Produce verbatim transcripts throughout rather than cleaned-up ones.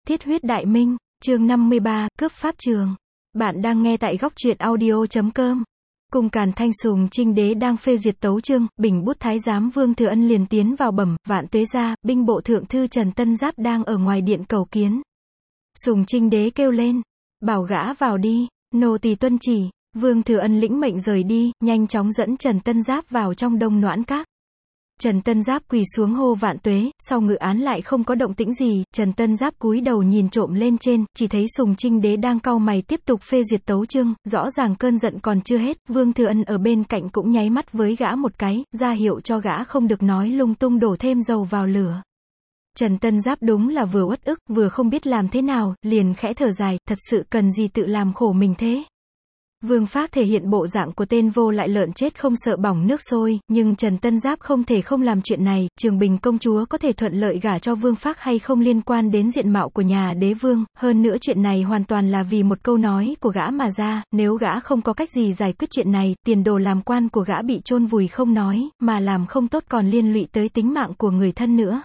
Thiết huyết đại minh, chương năm mươi ba, cướp pháp trường. Bạn đang nghe tại góc truyện audio chấm com. Cùng Càn Thanh Sùng Trinh Đế đang phê duyệt tấu chương, bình bút thái giám Vương Thừa Ân liền tiến vào bẩm, Vạn Tuế gia, binh bộ thượng thư Trần Tân Giáp đang ở ngoài điện cầu kiến. Sùng Trinh Đế kêu lên, bảo gã vào đi, nô tỳ tuân chỉ. Vương Thừa Ân lĩnh mệnh rời đi, nhanh chóng dẫn Trần Tân Giáp vào trong Đông Noãn Các. Trần Tân Giáp quỳ xuống hô Vạn Tuế, sau ngự án lại không có động tĩnh gì, Trần Tân Giáp cúi đầu nhìn trộm lên trên, chỉ thấy Sùng Trinh Đế đang cau mày tiếp tục phê duyệt tấu chương, rõ ràng cơn giận còn chưa hết, Vương Thừa Ân ở bên cạnh cũng nháy mắt với gã một cái, ra hiệu cho gã không được nói lung tung đổ thêm dầu vào lửa. Trần Tân Giáp đúng là vừa uất ức, vừa không biết làm thế nào, liền khẽ thở dài, thật sự cần gì tự làm khổ mình thế. Vương Phác thể hiện bộ dạng của tên vô lại lợn chết không sợ bỏng nước sôi, nhưng Trần Tân Giáp không thể không làm chuyện này, Trường Bình công chúa có thể thuận lợi gả cho Vương Phác hay không liên quan đến diện mạo của nhà đế vương, hơn nữa chuyện này hoàn toàn là vì một câu nói của gã mà ra, nếu gã không có cách gì giải quyết chuyện này, tiền đồ làm quan của gã bị chôn vùi không nói, mà làm không tốt còn liên lụy tới tính mạng của người thân nữa.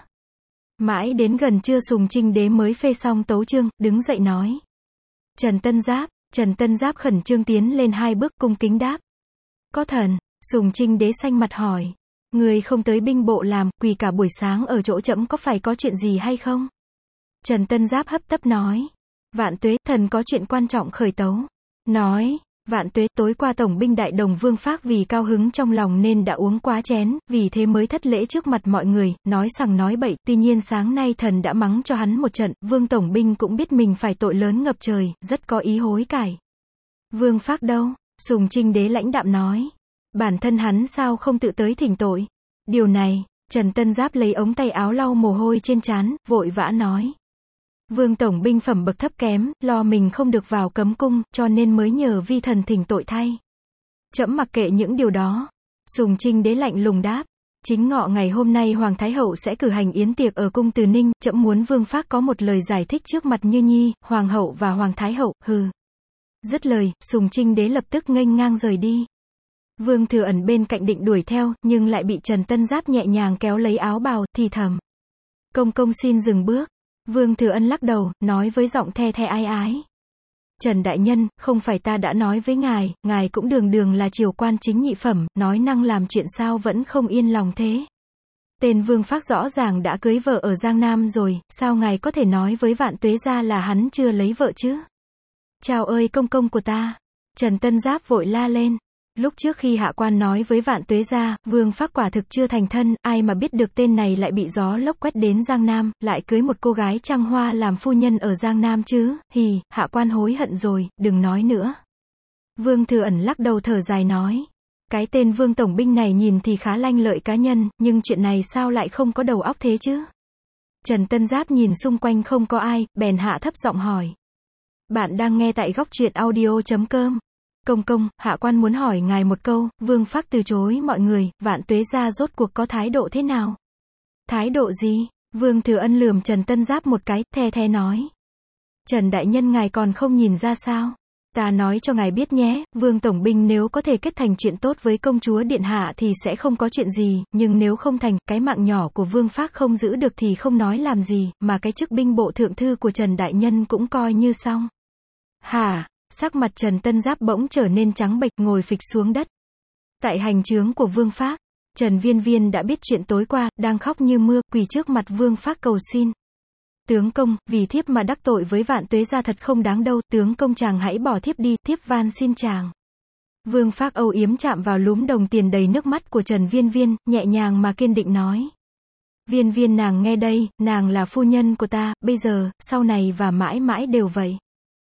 Mãi đến gần trưa Sùng Trinh Đế mới phê xong tấu chương, đứng dậy nói. Trần Tân Giáp. Trần Tân Giáp khẩn trương tiến lên hai bước cung kính đáp. Có thần. Sùng Trinh Đế xanh mặt hỏi. Người không tới binh bộ làm, quỳ cả buổi sáng ở chỗ trẫm có phải có chuyện gì hay không? Trần Tân Giáp hấp tấp nói. Vạn Tuế, thần có chuyện quan trọng khởi tấu. Nói. Vạn Tuế, tối qua tổng binh đại đồng Vương Phác vì cao hứng trong lòng nên đã uống quá chén, vì thế mới thất lễ trước mặt mọi người, nói sằng nói bậy, tuy nhiên sáng nay thần đã mắng cho hắn một trận, Vương tổng binh cũng biết mình phải tội lớn ngập trời, rất có ý hối cải. Vương Phác đâu? Sùng Trinh Đế lãnh đạm nói. Bản thân hắn sao không tự tới thỉnh tội? Điều này, Trần Tân Giáp lấy ống tay áo lau mồ hôi trên trán, vội vã nói. Vương tổng binh phẩm bậc thấp kém, lo mình không được vào cấm cung, cho nên mới nhờ vi thần thỉnh tội thay. Trẫm mặc kệ những điều đó. Sùng Trinh Đế lạnh lùng đáp. Chính ngọ ngày hôm nay Hoàng Thái Hậu sẽ cử hành yến tiệc ở cung Từ Ninh, trẫm muốn Vương Phác có một lời giải thích trước mặt Như Nhi, Hoàng hậu và Hoàng Thái Hậu, hừ. Dứt lời, Sùng Trinh Đế lập tức nghênh ngang rời đi. Vương Thừa Ẩn bên cạnh định đuổi theo, nhưng lại bị Trần Tân Giáp nhẹ nhàng kéo lấy áo bào, thì thầm. Công công xin dừng bước. Vương Thừa Ân lắc đầu, nói với giọng the the ái ái. Trần Đại Nhân, không phải ta đã nói với ngài, ngài cũng đường đường là triều quan chính nhị phẩm, nói năng làm chuyện sao vẫn không yên lòng thế. Tên Vương Phác rõ ràng đã cưới vợ ở Giang Nam rồi, sao ngài có thể nói với Vạn Tuế gia là hắn chưa lấy vợ chứ? Chào ơi công công của ta. Trần Tân Giáp vội la lên. Lúc trước khi hạ quan nói với Vạn Tuế gia, Vương Phác quả thực chưa thành thân, ai mà biết được tên này lại bị gió lốc quét đến Giang Nam, lại cưới một cô gái trăng hoa làm phu nhân ở Giang Nam chứ, hì, hạ quan hối hận rồi, đừng nói nữa. Vương Thừa Ẩn lắc đầu thở dài nói. Cái tên Vương tổng binh này nhìn thì khá lanh lợi cá nhân, nhưng chuyện này sao lại không có đầu óc thế chứ? Trần Tân Giáp nhìn xung quanh không có ai, bèn hạ thấp giọng hỏi. Bạn đang nghe tại góc truyện audio chấm com. Công công, hạ quan muốn hỏi ngài một câu, Vương Phác từ chối mọi người, Vạn Tuế gia rốt cuộc có thái độ thế nào? Thái độ gì? Vương Thừa Ân lườm Trần Tân Giáp một cái, the the nói. Trần Đại Nhân ngài còn không nhìn ra sao? Ta nói cho ngài biết nhé, Vương tổng binh nếu có thể kết thành chuyện tốt với công chúa điện hạ thì sẽ không có chuyện gì, nhưng nếu không thành, cái mạng nhỏ của Vương Phác không giữ được thì không nói làm gì, mà cái chức binh bộ thượng thư của Trần Đại Nhân cũng coi như xong. Hả? Sắc mặt Trần Tân Giáp bỗng trở nên trắng bệch, ngồi phịch xuống đất. Tại hành trướng của Vương Phác, Trần Viên Viên đã biết chuyện tối qua, đang khóc như mưa, quỳ trước mặt Vương Phác cầu xin. Tướng công, vì thiếp mà đắc tội với Vạn Tuế gia thật không đáng đâu, tướng công chàng hãy bỏ thiếp đi, thiếp van xin chàng. Vương Phác âu yếm chạm vào lúm đồng tiền đầy nước mắt của Trần Viên Viên, nhẹ nhàng mà kiên định nói. Viên Viên nàng nghe đây, nàng là phu nhân của ta, bây giờ, sau này và mãi mãi đều vậy.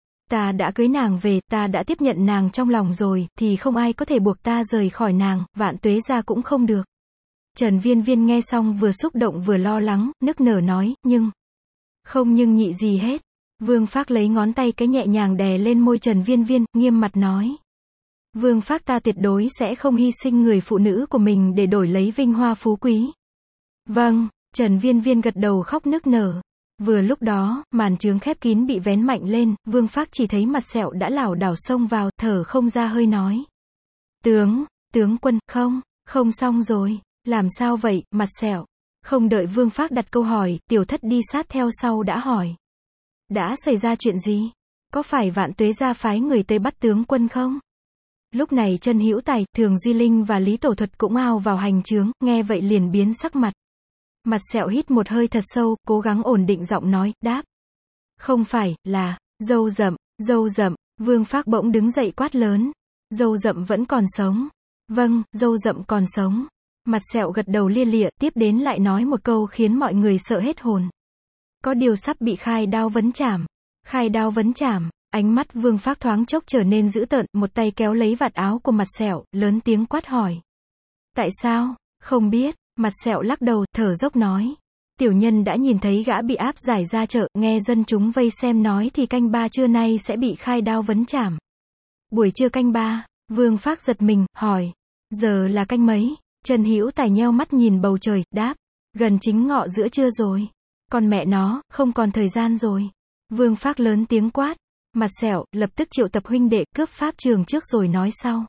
Ta đã cưới nàng về, ta đã tiếp nhận nàng trong lòng rồi, thì không ai có thể buộc ta rời khỏi nàng, Vạn Tuế gia cũng không được. Trần Viên Viên nghe xong vừa xúc động vừa lo lắng, nức nở nói, nhưng... Không nhưng nhị gì hết. Vương Phác lấy ngón tay cái nhẹ nhàng đè lên môi Trần Viên Viên, nghiêm mặt nói. Vương Phác ta tuyệt đối sẽ không hy sinh người phụ nữ của mình để đổi lấy vinh hoa phú quý. Vâng, Trần Viên Viên gật đầu khóc nức nở. Vừa lúc đó, màn trướng khép kín bị vén mạnh lên, Vương Phác chỉ thấy mặt sẹo đã lảo đảo xông vào, thở không ra hơi nói. Tướng, tướng quân, không, không xong rồi, làm sao vậy, mặt sẹo. Không đợi Vương Phác đặt câu hỏi, tiểu thất đi sát theo sau đã hỏi. Đã xảy ra chuyện gì? Có phải Vạn Tuế gia phái người tới bắt tướng quân không? Lúc này Trần Hữu Tài, Thường Duy Linh và Lý Tổ Thuật cũng ao vào hành chướng, nghe vậy liền biến sắc mặt. Mặt Sẹo hít một hơi thật sâu, cố gắng ổn định giọng nói, đáp. Không phải, là, Dâu Dậm, Dâu Dậm, Vương Phác bỗng đứng dậy quát lớn. Dâu Dậm vẫn còn sống. Vâng, Dâu Dậm còn sống. Mặt Sẹo gật đầu lia lịa, tiếp đến lại nói một câu khiến mọi người sợ hết hồn. Có điều sắp bị khai đao vấn chảm. Khai đao vấn chảm. Ánh mắt Vương Phác thoáng chốc trở nên dữ tợn, một tay kéo lấy vạt áo của Mặt Sẹo, lớn tiếng quát hỏi. Tại sao? Không biết. Mặt Sẹo lắc đầu, thở dốc nói. Tiểu nhân đã nhìn thấy gã bị áp giải ra chợ, nghe dân chúng vây xem nói thì canh ba trưa nay sẽ bị khai đao vấn chảm. Buổi trưa canh ba, Vương Phác giật mình, hỏi. Giờ là canh mấy? Trần Hữu Tài nheo mắt nhìn bầu trời, đáp. Gần chính ngọ giữa trưa rồi. Còn mẹ nó, không còn thời gian rồi. Vương Phác lớn tiếng quát. Mặt Sẹo, lập tức triệu tập huynh đệ, cướp pháp trường trước rồi nói sau.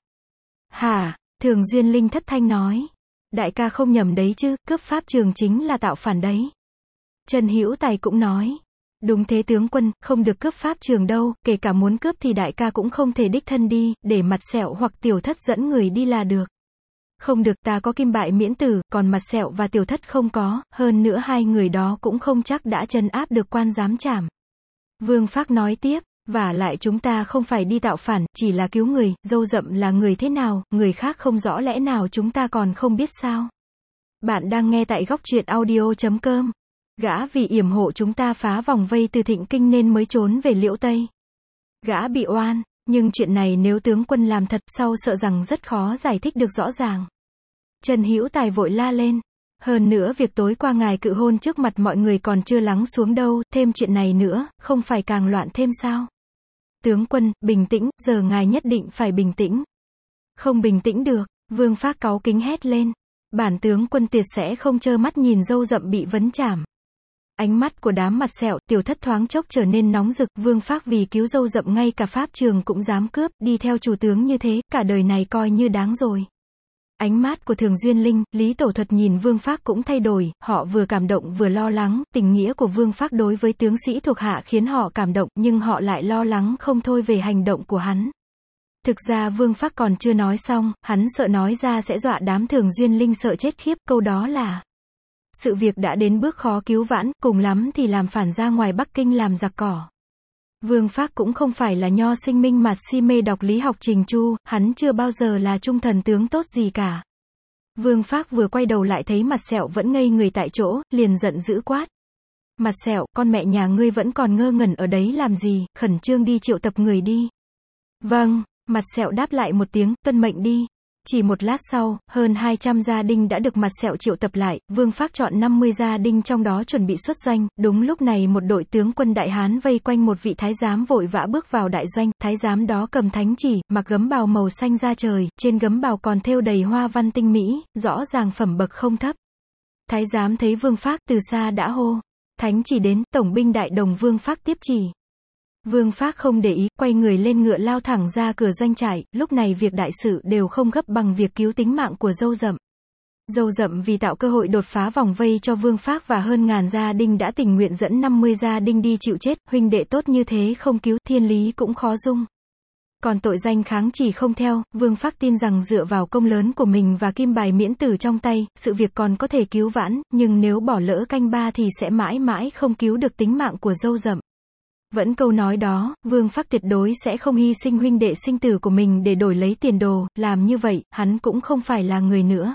Hả? Thường Duyên Linh thất thanh nói. Đại ca không nhầm đấy chứ, cướp pháp trường chính là tạo phản đấy. Trần Hữu Tài cũng nói. Đúng thế tướng quân, không được cướp pháp trường đâu, kể cả muốn cướp thì đại ca cũng không thể đích thân đi, để Mặt Sẹo hoặc Tiểu Thất dẫn người đi là được. Không được, ta có kim bại miễn tử, còn Mặt Sẹo và Tiểu Thất không có, hơn nữa hai người đó cũng không chắc đã trấn áp được quan giám trảm. Vương Phác nói tiếp. Vả lại chúng ta không phải đi tạo phản, chỉ là cứu người. Dâu Dậm là người thế nào, người khác không rõ lẽ nào chúng ta còn không biết sao. Bạn đang nghe tại góc truyện audio chấm com. Gã vì yểm hộ chúng ta phá vòng vây từ Thịnh Kinh nên mới trốn về Liễu Tây. Gã bị oan, nhưng chuyện này nếu tướng quân làm thật sau sợ rằng rất khó giải thích được rõ ràng. Trần Hữu Tài vội la lên. Hơn nữa việc tối qua ngài cự hôn trước mặt mọi người còn chưa lắng xuống đâu, thêm chuyện này nữa, không phải càng loạn thêm sao? Tướng quân, bình tĩnh, giờ ngài nhất định phải bình tĩnh. Không bình tĩnh được, Vương Phác cáu kính hét lên. Bản tướng quân tuyệt sẽ không trơ mắt nhìn Dâu Dậm bị vấn chảm. Ánh mắt của đám Mặt Sẹo, Tiểu Thất thoáng chốc trở nên nóng rực, Vương Phác vì cứu Dâu Dậm ngay cả pháp trường cũng dám cướp, đi theo chủ tướng như thế, cả đời này coi như đáng rồi. Ánh mắt của Thường Duyên Linh, Lý Tổ Thuật nhìn Vương Phác cũng thay đổi, họ vừa cảm động vừa lo lắng, tình nghĩa của Vương Phác đối với tướng sĩ thuộc hạ khiến họ cảm động, nhưng họ lại lo lắng không thôi về hành động của hắn. Thực ra Vương Phác còn chưa nói xong, hắn sợ nói ra sẽ dọa đám Thường Duyên Linh sợ chết khiếp, câu đó là: sự việc đã đến bước khó cứu vãn, cùng lắm thì làm phản ra ngoài Bắc Kinh làm giặc cỏ. Vương Phác cũng không phải là nho sinh minh mạt si mê đọc lý học trình chu, hắn chưa bao giờ là trung thần tướng tốt gì cả. Vương Phác vừa quay đầu lại thấy Mặt Sẹo vẫn ngây người tại chỗ, liền giận dữ quát. Mặt Sẹo, con mẹ nhà ngươi vẫn còn ngơ ngẩn ở đấy làm gì, khẩn trương đi triệu tập người đi. Vâng, Mặt Sẹo đáp lại một tiếng, tuân mệnh đi. Chỉ một lát sau, hơn hai trăm gia đinh đã được Mặt Sẹo triệu tập lại, Vương Phác chọn năm mươi gia đinh trong đó chuẩn bị xuất doanh, đúng lúc này một đội tướng quân Đại Hán vây quanh một vị thái giám vội vã bước vào đại doanh, thái giám đó cầm thánh chỉ, mặc gấm bào màu xanh da trời, trên gấm bào còn thêu đầy hoa văn tinh mỹ, rõ ràng phẩm bậc không thấp. Thái giám thấy Vương Phác từ xa đã hô, thánh chỉ đến, tổng binh đại đồng. Vương Phác tiếp chỉ. Vương Phác không để ý, quay người lên ngựa lao thẳng ra cửa doanh trại, lúc này việc đại sự đều không gấp bằng việc cứu tính mạng của Dâu Dậm. Dâu Dậm vì tạo cơ hội đột phá vòng vây cho Vương Phác và hơn ngàn gia đinh đã tình nguyện dẫn năm mươi gia đinh đi chịu chết, huynh đệ tốt như thế không cứu, thiên lý cũng khó dung. Còn tội danh kháng chỉ không theo, Vương Phác tin rằng dựa vào công lớn của mình và kim bài miễn tử trong tay, sự việc còn có thể cứu vãn, nhưng nếu bỏ lỡ canh ba thì sẽ mãi mãi không cứu được tính mạng của Dâu Dậm. Vẫn câu nói đó, Vương Phác tuyệt đối sẽ không hy sinh huynh đệ sinh tử của mình để đổi lấy tiền đồ, làm như vậy, hắn cũng không phải là người nữa.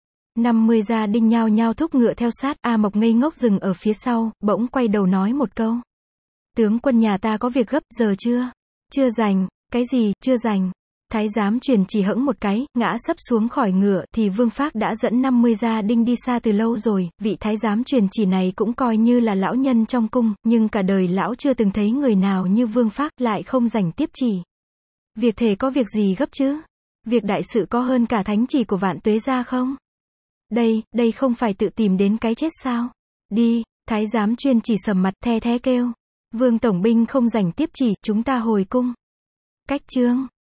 năm mươi gia đinh nhao nhao thúc ngựa theo sát, A Mộc ngây ngốc dừng ở phía sau, bỗng quay đầu nói một câu. Tướng quân nhà ta có việc gấp, giờ chưa? Chưa rành. Cái gì, chưa rành? Thái giám truyền chỉ hẫng một cái, ngã sấp xuống khỏi ngựa, thì Vương Phác đã dẫn năm mươi gia đinh đi xa từ lâu rồi, vị thái giám truyền chỉ này cũng coi như là lão nhân trong cung, nhưng cả đời lão chưa từng thấy người nào như Vương Phác, lại không rảnh tiếp chỉ. Việc thể có việc gì gấp chứ? Việc đại sự có hơn cả thánh chỉ của Vạn Tuế gia không? Đây, đây không phải tự tìm đến cái chết sao? Đi, thái giám truyền chỉ sầm mặt the thé kêu. Vương tổng binh không rảnh tiếp chỉ, chúng ta hồi cung. Cách chương